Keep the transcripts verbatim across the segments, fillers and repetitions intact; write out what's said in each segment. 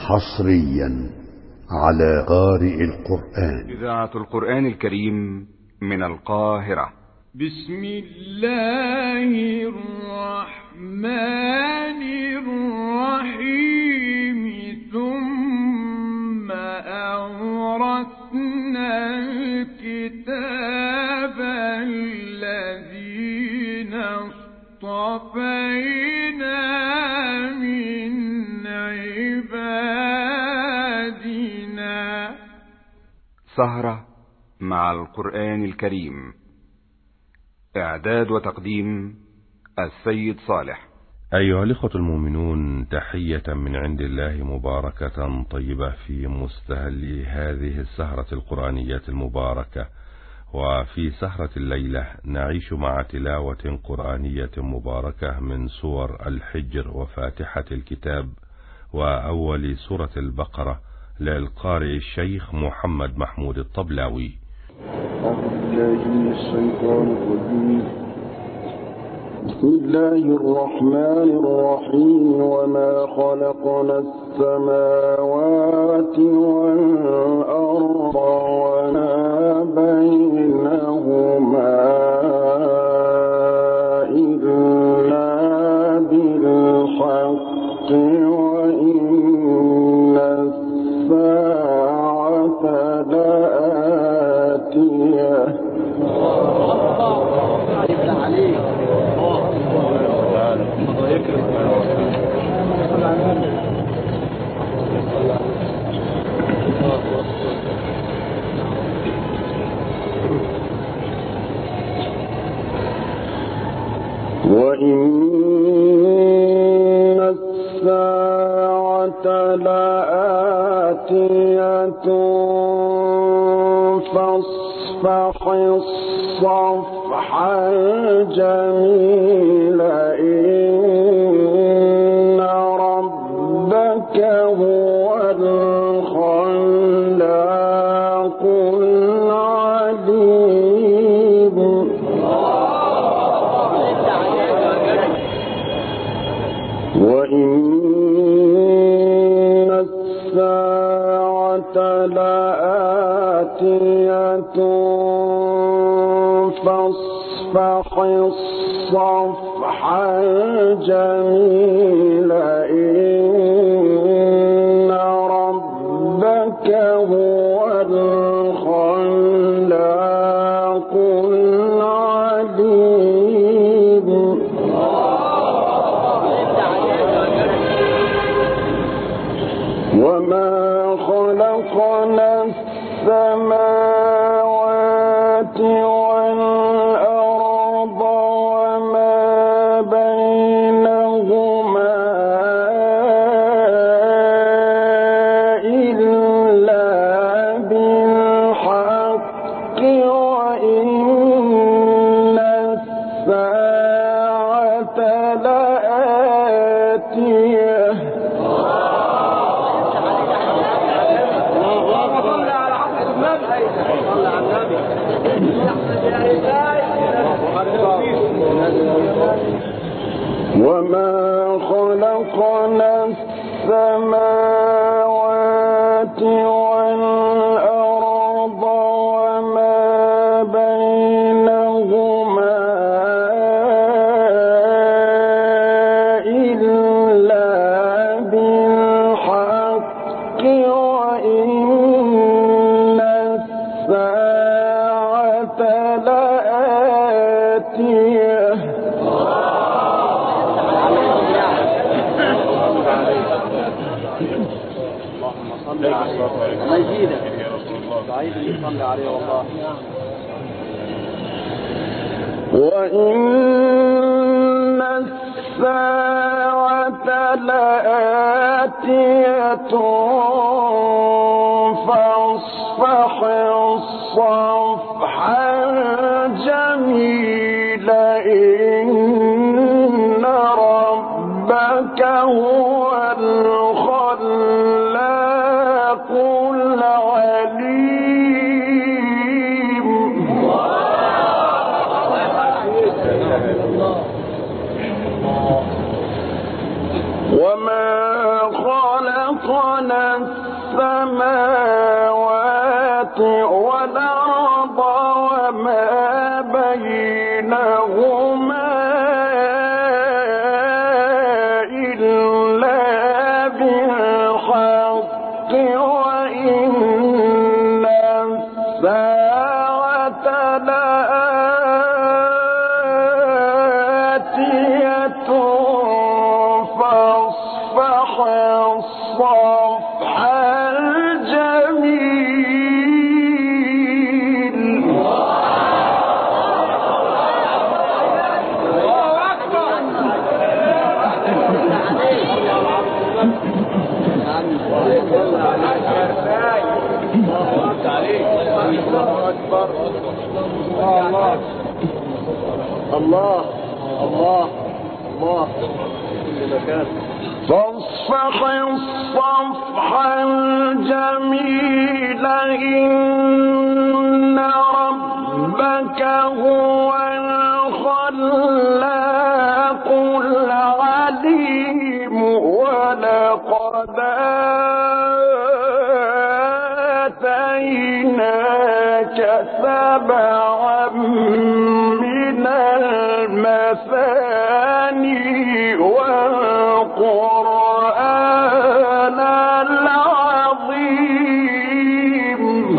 حصريا على قارئ القرآن. إذاعة القرآن الكريم من القاهرة. بسم الله الرحمن الرحيم. ثم أورثنا الكتاب الذين اصطفينا من عبادنا. سهرة مع القرآن الكريم. إعداد وتقديم السيد صالح. أيها الإخوة المؤمنون، تحية من عند الله مباركة طيبة في مستهل هذه السهرة القرآنية المباركة. وفي سهرة الليلة نعيش مع تلاوة قرآنية مباركة من سور الحجر وفاتحة الكتاب وأول سورة البقرة للقارئ الشيخ محمد محمود الطبلاوي. بسم الله الرحمن الرحيم. وما خلقنا السماوات والأرض وما بينهما إلا بالحق وإن الساعة لآتية. وإن الساعة لآتية فاصفح الصفح الجميل إن ربك هو الخلاق العليم. وإن الساعة لآتية فاصفح الصفح الجميل إن ربك هو الخلاق العليم. وما خلقنا السماوات والأرض وما بينهما إلا بالحق وإن الساعة لآتية. وما خلقنا السماوات والأرض وما بينهما إلا بالحق وإن الساعة لآتية. الله يزيدك سعيد يصلي عليه والله. وإن الساعة لآتية فاصفح الصفح الجميل إن ربك هو الخلاق العليم. وما خلق خلقنا السماوات والأرض وما بينهما إلا بالحق وإن الساعة لآتية فاصفح الصفح الجميل. الله الله الله كل مكان. فاصفح الصفح الجميل إن ربك هو الخلاق العليم ولقد آتيناك سبعا من المثاني والقرآن العظيم.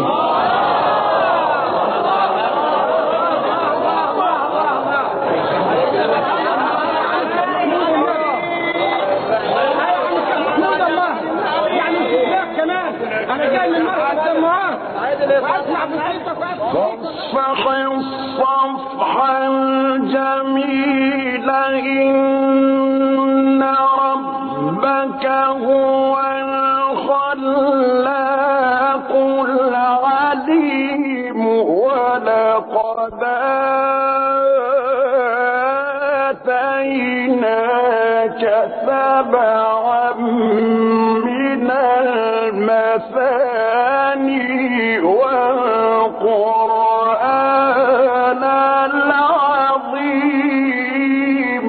فاصفح الصفح الجميل إن ربك هو الخلاق العليم ولقد آتيناك سبعا من المثاني والقرآن العظيم.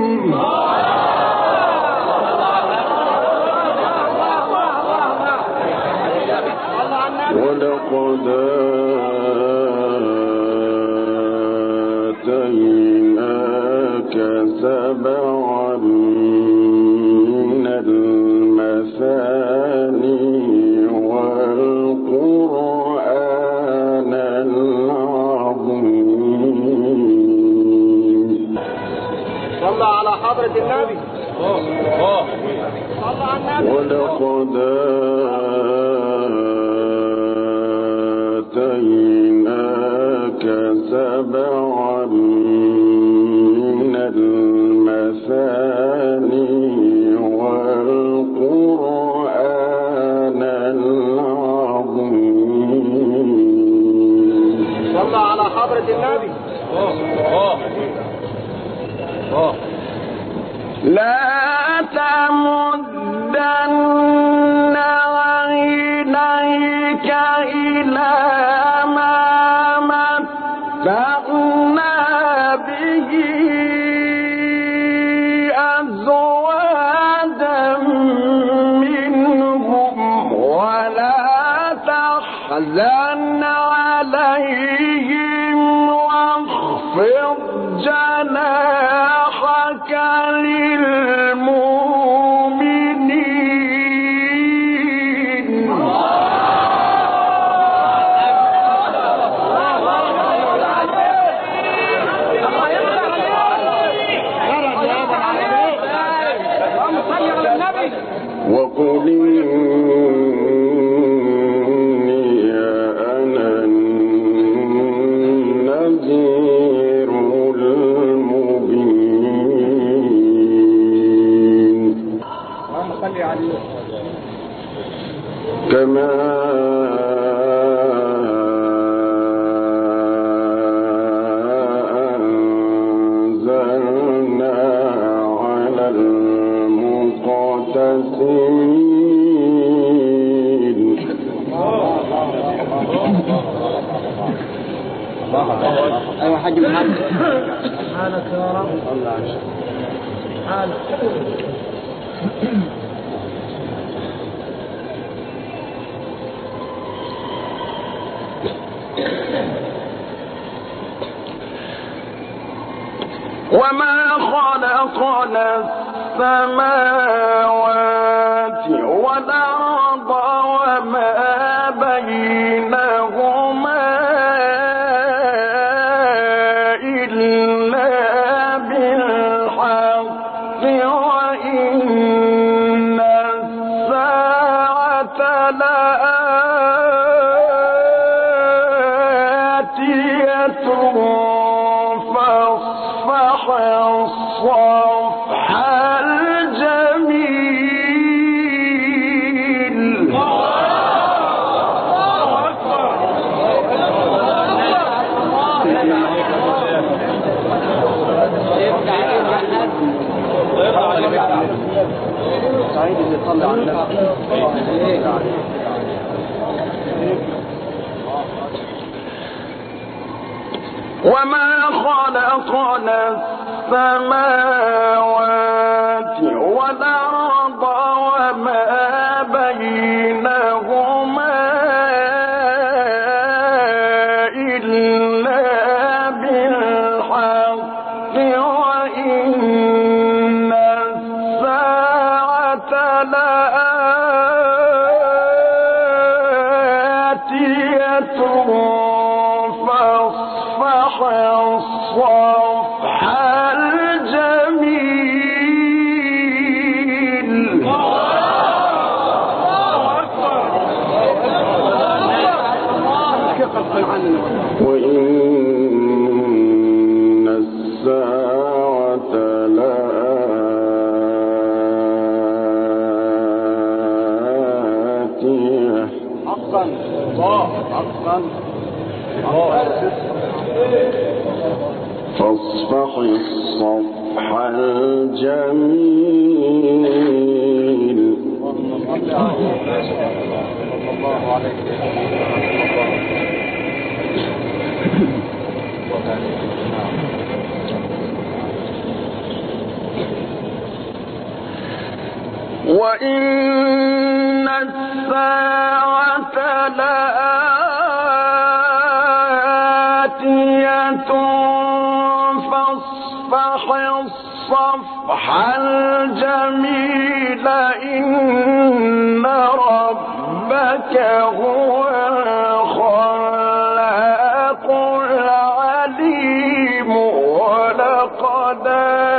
ولقد آتيناك سبعا من المثاني والقرآن العظيم. صلى على حضرة النبي. صلى على النبي. ولقد آتيناك سبعا من المثاني والقرآن العظيم. صلى على حضرة النبي. لا تمدن عينيك إلى ما متعنا به أزواجا منهم ولا تحزن عليهم واخفض جناحك للمؤمنين. وقل إني أنا النذير المبين. كما أنزلنا على المقتسمين. أيوة حاج محمد. سبحانك يا رب. سبحانك. وما خلقنا السماوات والأرض وما بينهما إلا بالحق وإن الساعة لآتية فاصفح الصفح الجميل. سعيد اللي طلع عنك وما خلقنا السماوات والأرض وما بينهما إلا بالحق وإن الساعة لآتية فاصفح الصفح الجميل. وإن الساعة لآتية حقا حقا فاصفح الصفح الجميل. وإن الساعة لآتية فاصفح الصفح الجميل. إن ربك هو الخلاق العليم ولقد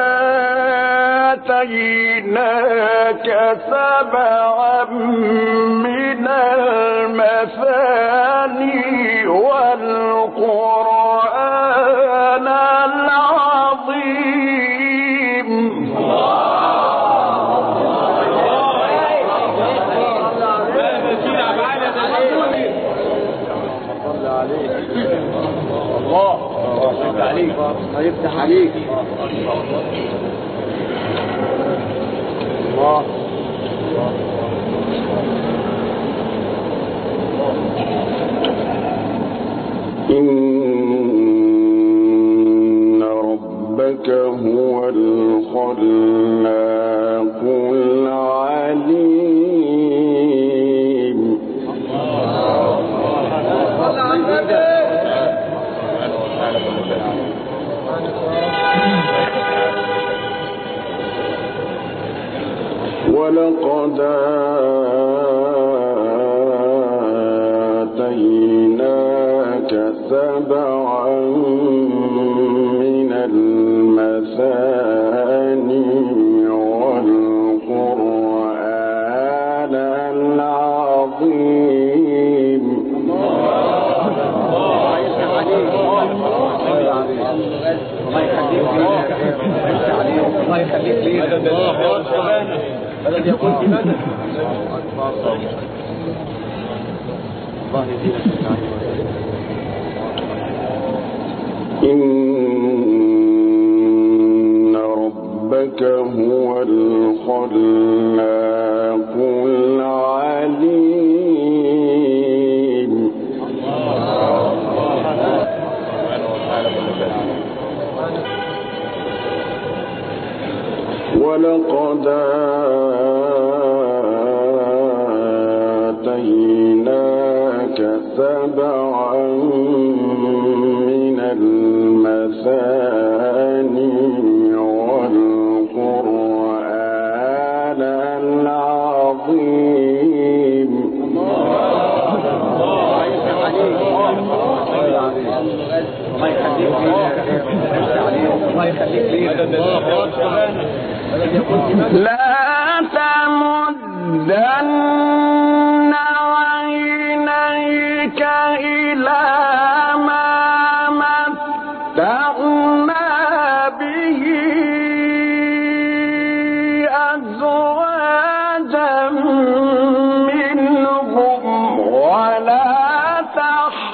آتيناك سبعا من المثاني والقرآن العظيم. الله هيفتح عليك الله. إن ربك هو الخلاق العليم. ولقد آتيناك سبعا من المثاني والقرآن العظيم. بلد يقول في مدى الله يدينك إن ربك هو الخلاق العليم. ولقد آتيناك سبعا من المثاني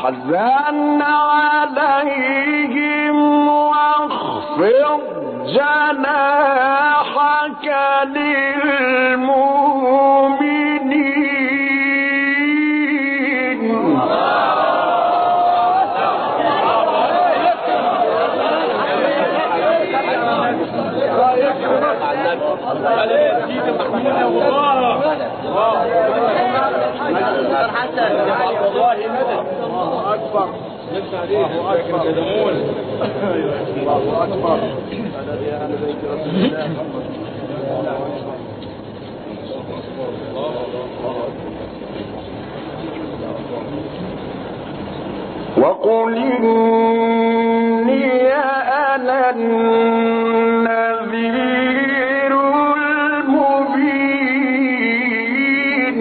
تحزن عليهم واخفض جناحك للمؤمنين. وقل إني أنا النذير المبين.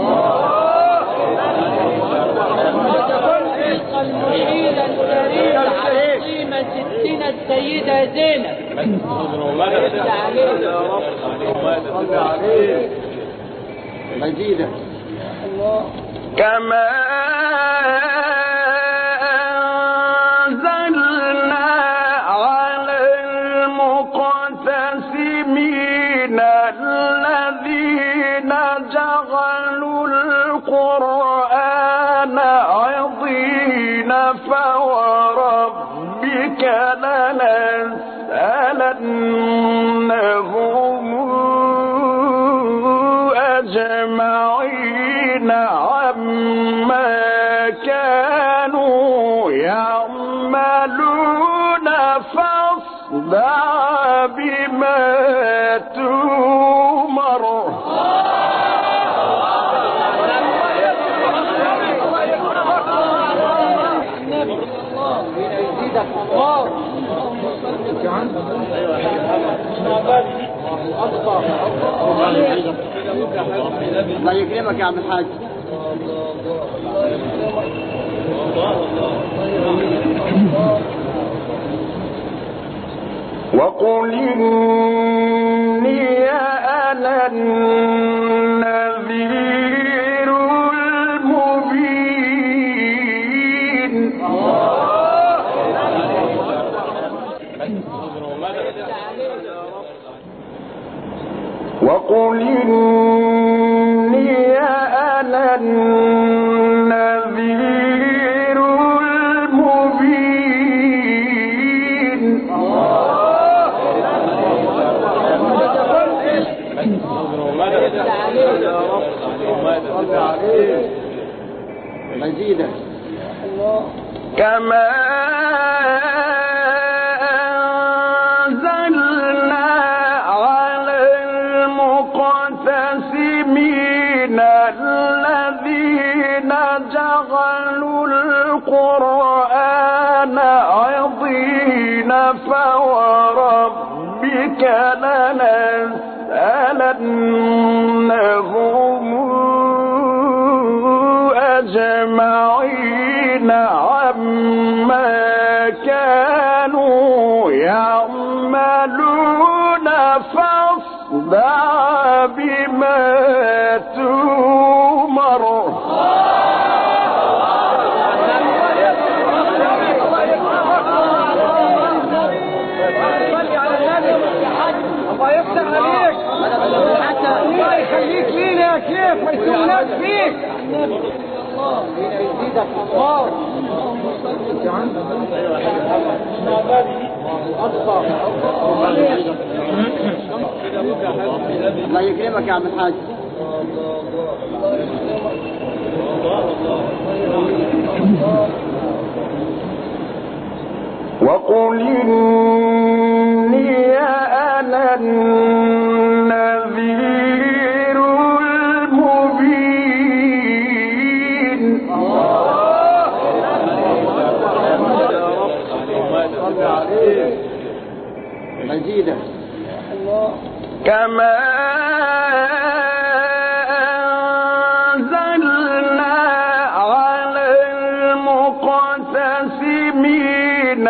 المعيد الكريم العظيمة ستنا السيدة زينب مزيدا كما أنزلنا على المقتسمين الذين جعلوا القرآن عضين فوربك لنسألنهم أجمعين عما كانوا يعملون فاصدع بما تؤمر. الله يكرمك يا عم الحاج. وقل إني أنا النذير المبين. وقل إني أنا النذير المبين. مزيدا كما أنزلنا على المقتسمين الذين جعلوا القرآن عضين فوربك لنسألنهم أجمعين عما كانوا يعملون فاصدع بما تؤمر. الله يفتح عليك. الله يخليك لينا يا شيخ ما يسووناش فيك. الله يكرمك يا عم الحاج. وقل إني أنا النذير المبين. مزيدا كما أنزلنا على المقتسمين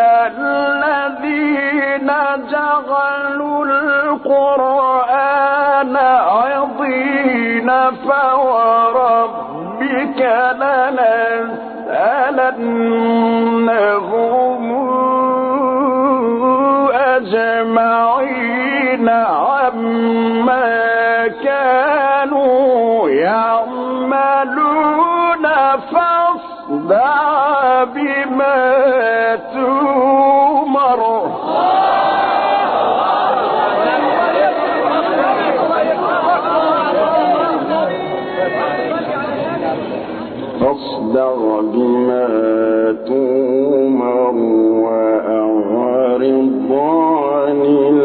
الذين جعلوا القرآن عضين فوربك لنسألنهم لنسألنهم أجمعين عما كانوا يعملون فاصدع بما تؤمر فاصدع بما تؤمر وأعرض عن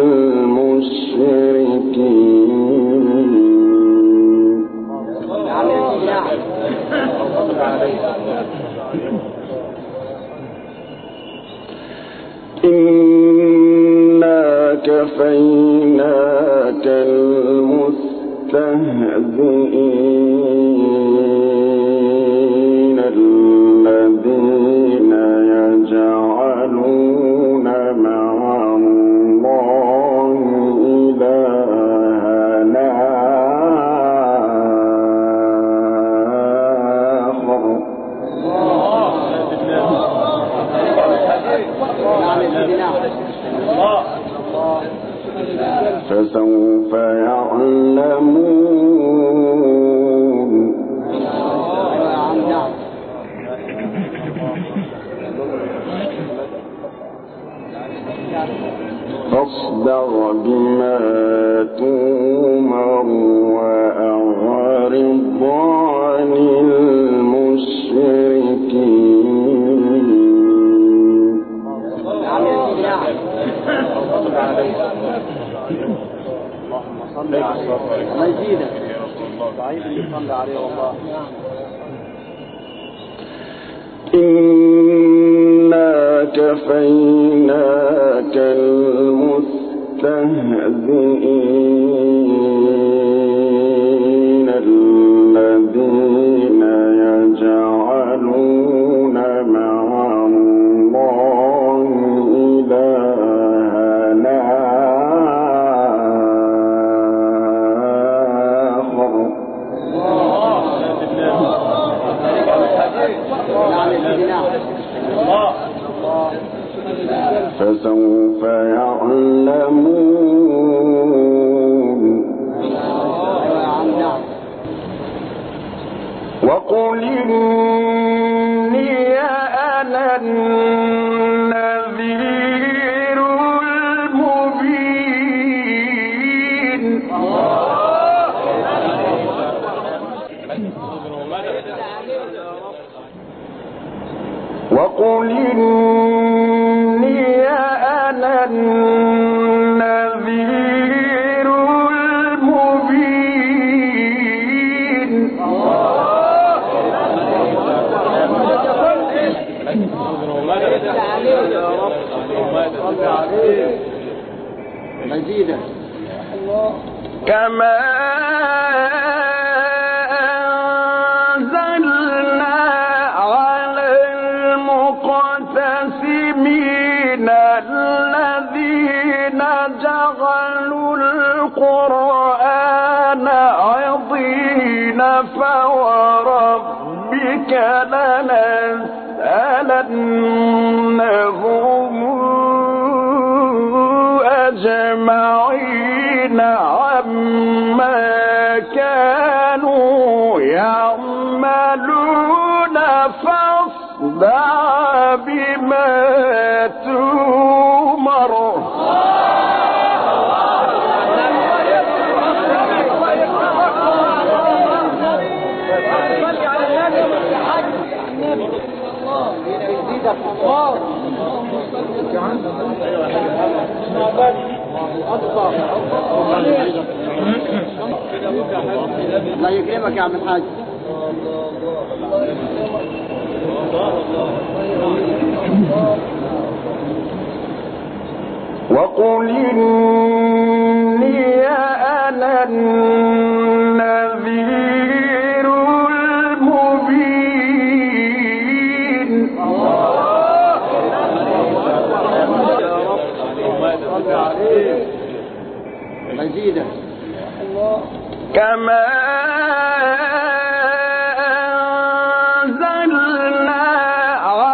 المشركين. إنا كفيناك المستهزئين الذين يجعلون مع الله إلهنا آخر فسوف يعلمون. فاصدع بما تؤمر وأعرض عن المشركين. إنا كفيناك المستهزئين الذين يجعلون مع الله إلهنا آخر فسوف يعلمون. وقل إني أنا النذير المبين. وقل إني أنا النذير المبين. مزيدا كما أنزلنا على المقتسمين الذين جعلوا القرآن عضين فوربك لنسألنهم أجمعين عما كانوا يعملون فاصدع بما تؤمر. الله يكرمك يا عم الحاج. وقل إني أنا النذير المبين. مزيدا كما أنزلنا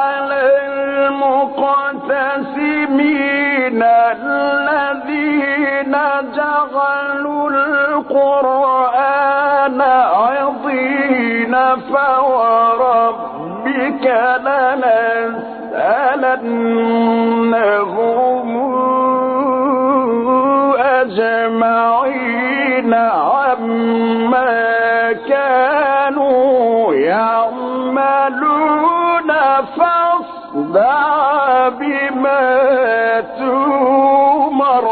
فوربك لنسألنهم أجمعين عما كانوا يعملون فاصدع بما تؤمر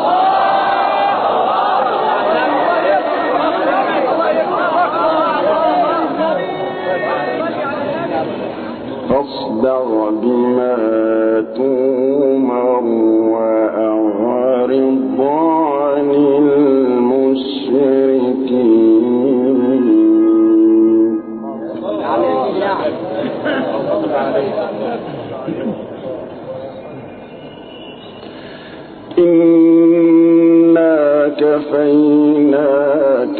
فاصدع بما تؤمر وأعرض عن المشركين. إنا كفيناك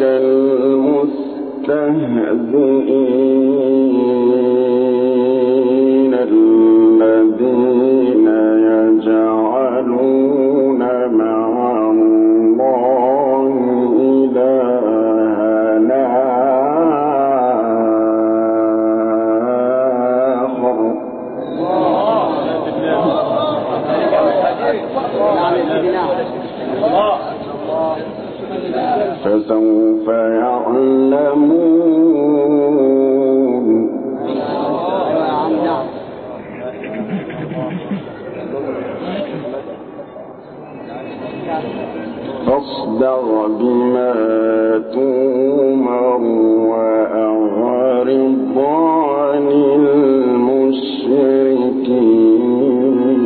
المستهزئين الذين يجعلون مع الله إلهًا آخر فسوف يعلمون. فاصدع بما تؤمر وأعرض عن المشركين.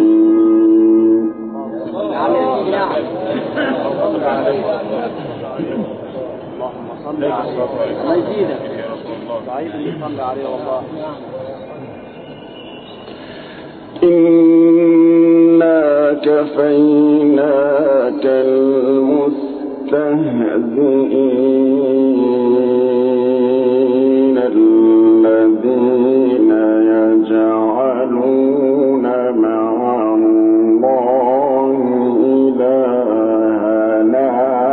اللهم صل عليه الله يزيدك صعيد اللي صلى عليه والله. إنا كفيناك المستهزئين الذين يجعلون مع الله إلهًا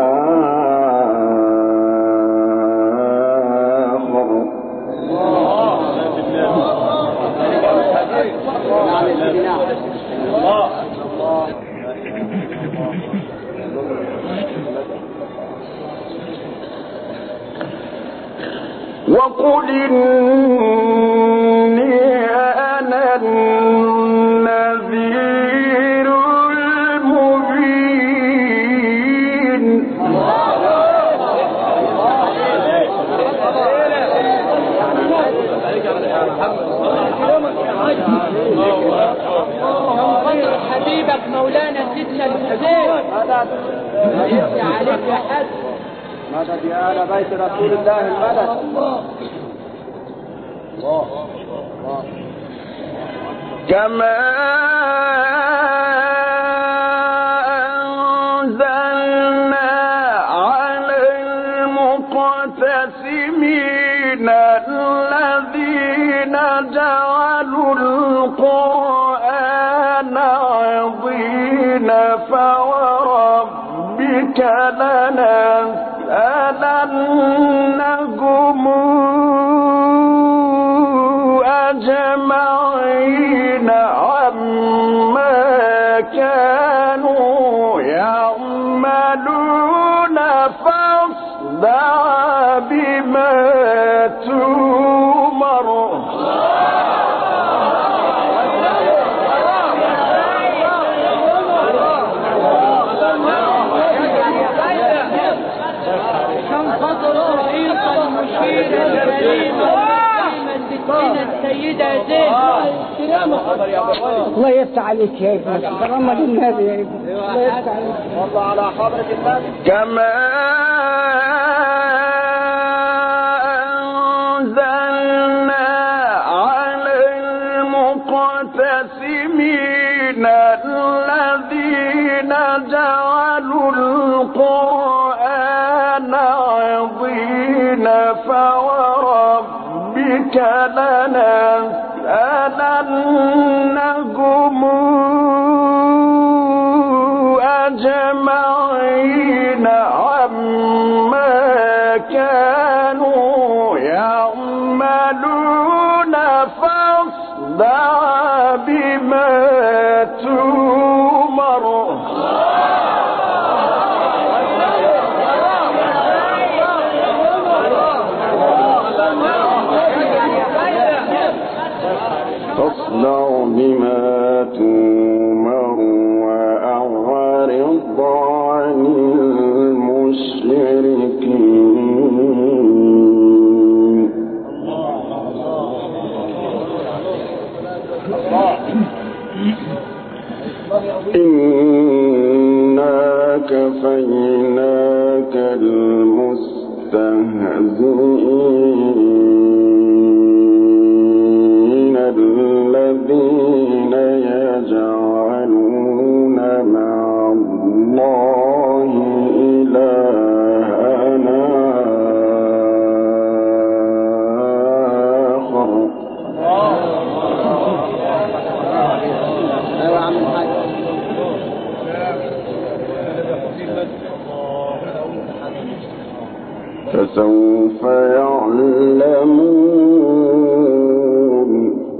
آخر وقل إني أنا النذير المبين. حبيبك مولانا سيدنا الحسين يفتح عليك يا حد. مدد يا آل بيت رسول الله المدد. الله الله كما أنزلنا على المقتسمين الذين جعلوا القرآن عظيم فوربك لنسألنهم أجمعين عما كانوا يعملون فاصدع بما تؤمر السيدة زين. الله يفتح عليك يا ابني كرم للنبي يا ابني. الله يفتح عليك والله على حضرة النبي. كما أنزلنا على المقتسمين الذين جعلوا القرآن عظيم فوربك لنسألنهم أجمعين عما كانوا يعملون يجهلون فاصدع بما تؤمر فاصدع بما تؤمر وأعرض عن المشركين إنا كفيناك المستهزئين الذين يجعلون مع الله إلهنا آخر فسوف يعلمون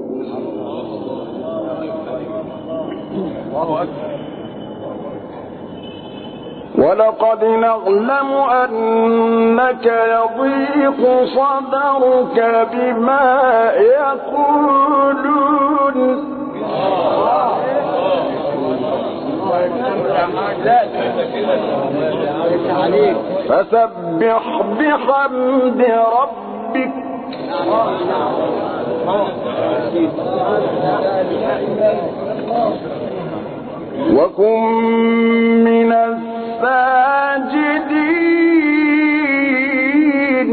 ولقد نعلم أنك يضيق صدرك بما يقولون فسبح بحمد ربك وكن من الساجدين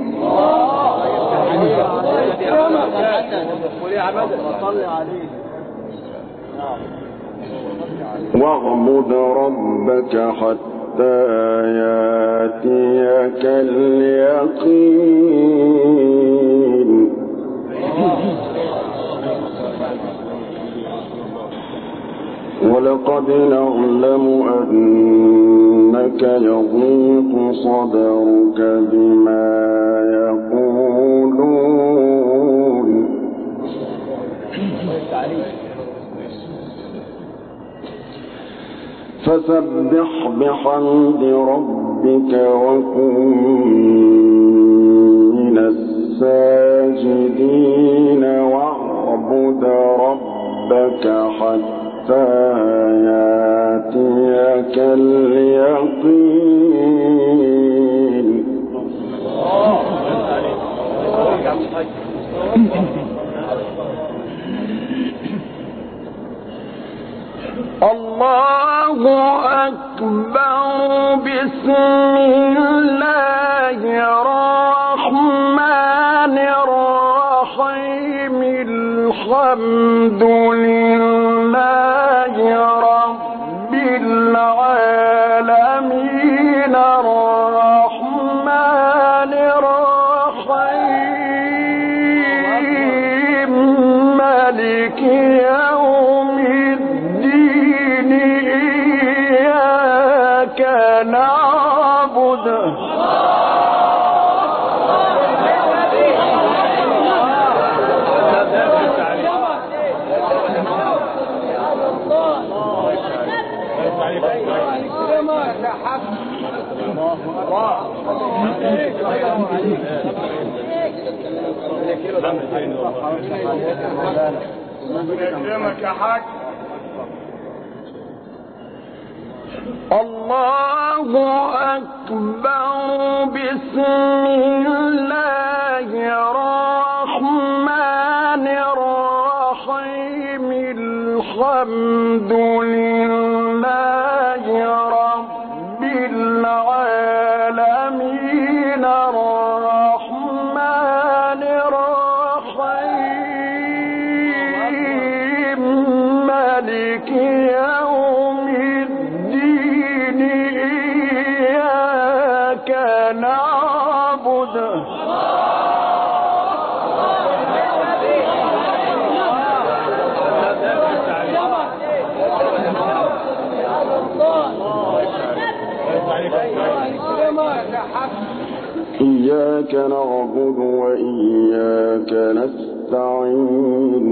واعبد ربك حتى ياتيك اليقين ولقد نعلم أنك يضيق صدرك بما يقولون فسبح بحمد ربك وكن من الساجدين واعبد ربك حتى ياتيك اليقين الله أكبر بسم الله الرحمن الرحيم الحمد لله رب العالمين الرحمن الرحيم مالك يوم الدين إياك نعبد الله أكبر بسم الله الرحمن الرحيم الحمد لله رب العالمين الرحمن الرحيم مالك يوم الدين إياك نعبد إياك نعبد نعبد وإياك نستعين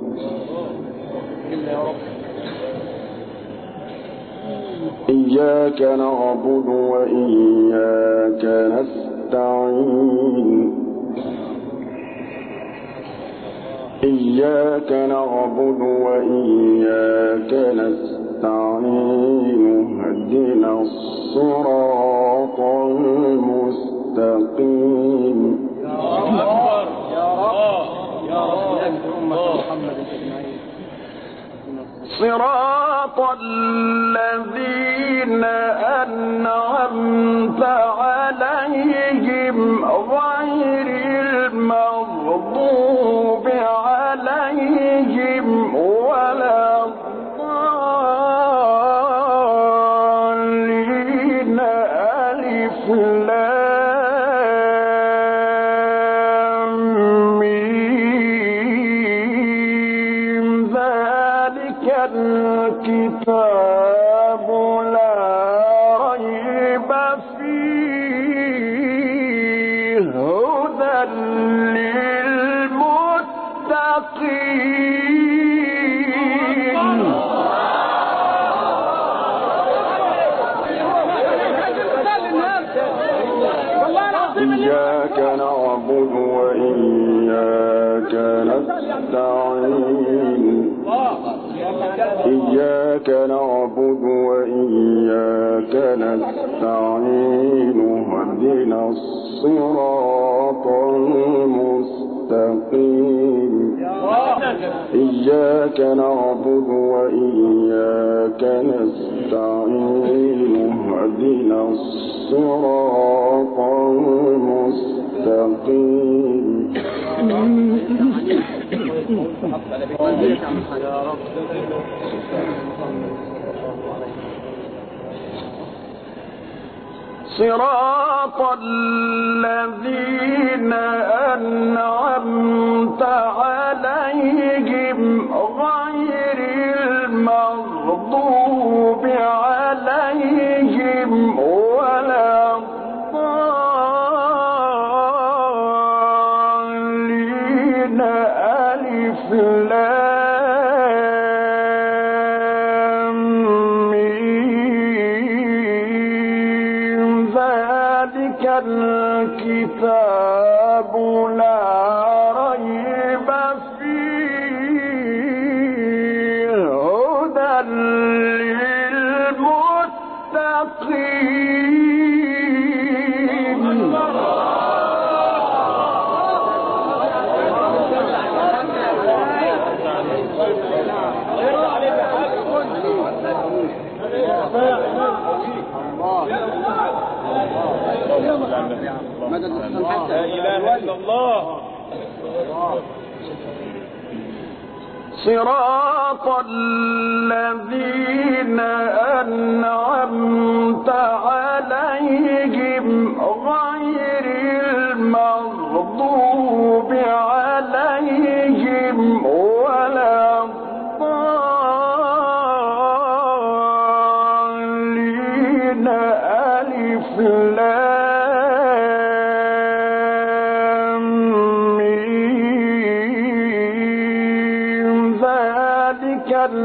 إياك نعبد وإياك نستعين إياك نعبد وإياك نستعين اهدنا الصراط المستقيم يا رب يا رب يا رب محمد أجمعين صراط الذين أنعمت عليهم غير المغضوب عليهم ولا الضالين ألف لام ميم ذلك الكتاب لا ريب فيه هدى للمتقين إياك نعبد وإياك نستعين إياك نعبد وإياك نستعين اهدنا الصراط المستقيم إياك نعبد وإياك نستعين اهدنا الصراط المستقيم صراط الذين أنعمت عليهم غير المغضوب عليهم ولا الضالين ألف لام ميم ذلك الكتاب لا ريب فيه هدى للمتقين لا إله إلا الله صراط الذين أنعمت عليهم غير المغضوب عليهم ولا الضالين ألف لام ميم ذلك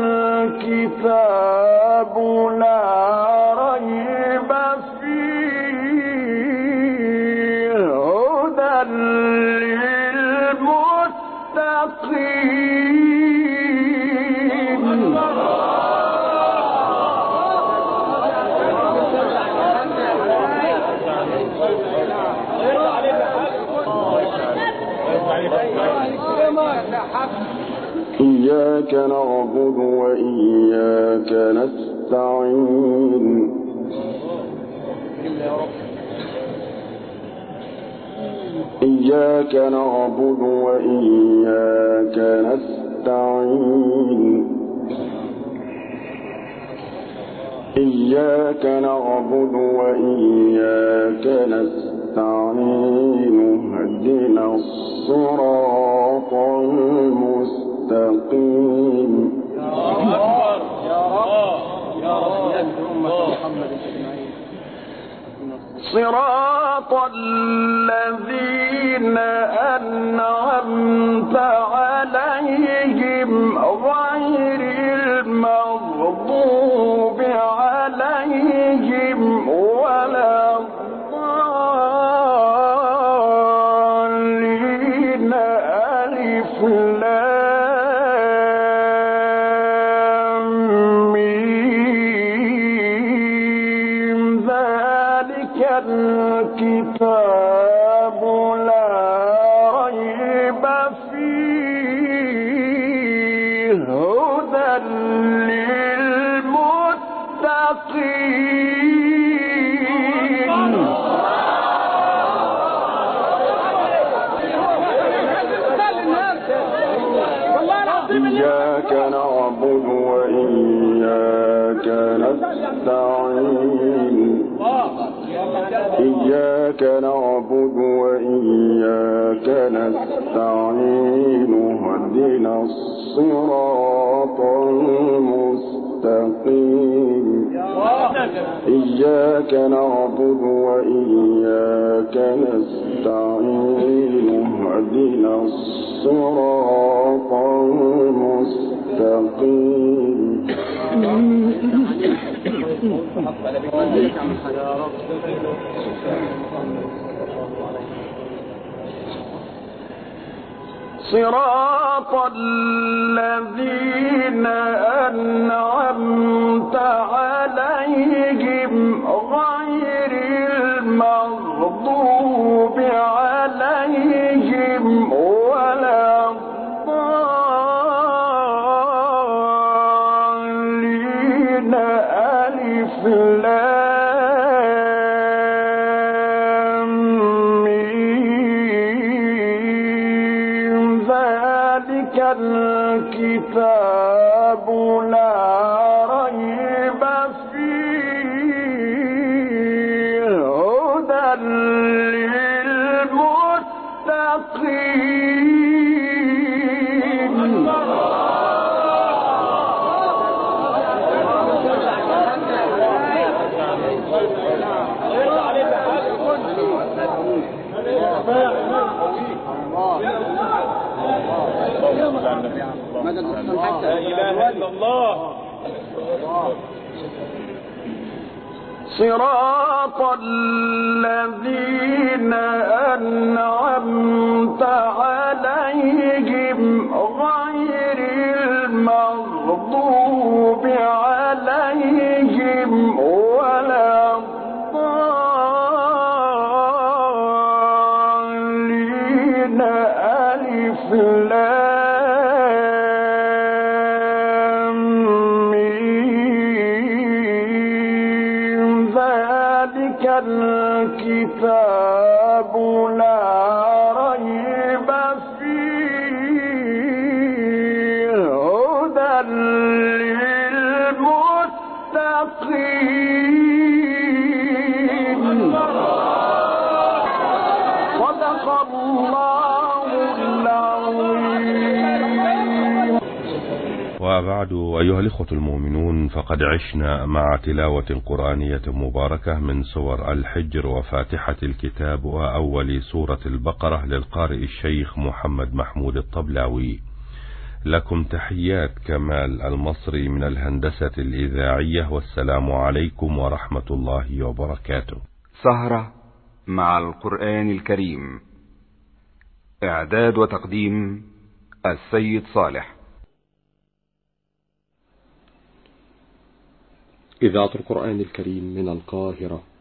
الكتاب لا ريب فيه هدى للمتقين إياك نعبد وإياك نستعين إياك نعبد وإياك نستعين إياك نعبد وإياك نستعين اهدنا الصراط المستقيم يا رب يا رب محمد أجمعين صراط الذين ألف لام ميم ذلك الكتاب لا ريب فيه هدى للمتقين. إياك نعبد وإياك نستعين إياك نعبد وإياك نستعين اهدنا الصراط المستقيم إياك نعبد وإياك نستعين اهدنا الصراط المستقيم. صراط الذين أنعمت عليهم غير المغضوب عليهم ولا الضالين. ألف لام ميم ذلك الكتاب لا ريب فيه هدى للمتقين. لا إله إلا الله. صراط الذين أنعمت عليهم غير المغضوب عليهم ولا الضالين. ألف لام ميم ذلك الكتاب لا ريب فيه هدى للمتقين. صدق الله العظيم. وبعد أيها الإخوة المؤمنون، فقد عشنا مع تلاوة قرآنية مباركة من سور الحجر وفاتحة الكتاب وأول سورة البقرة للقارئ الشيخ محمد محمود الطبلاوي. لكم تحيات كمال المصري من الهندسة الإذاعية، والسلام عليكم ورحمة الله وبركاته. سهرة مع القرآن الكريم، إعداد وتقديم السيد صالح. إذاعة القرآن الكريم من القاهرة.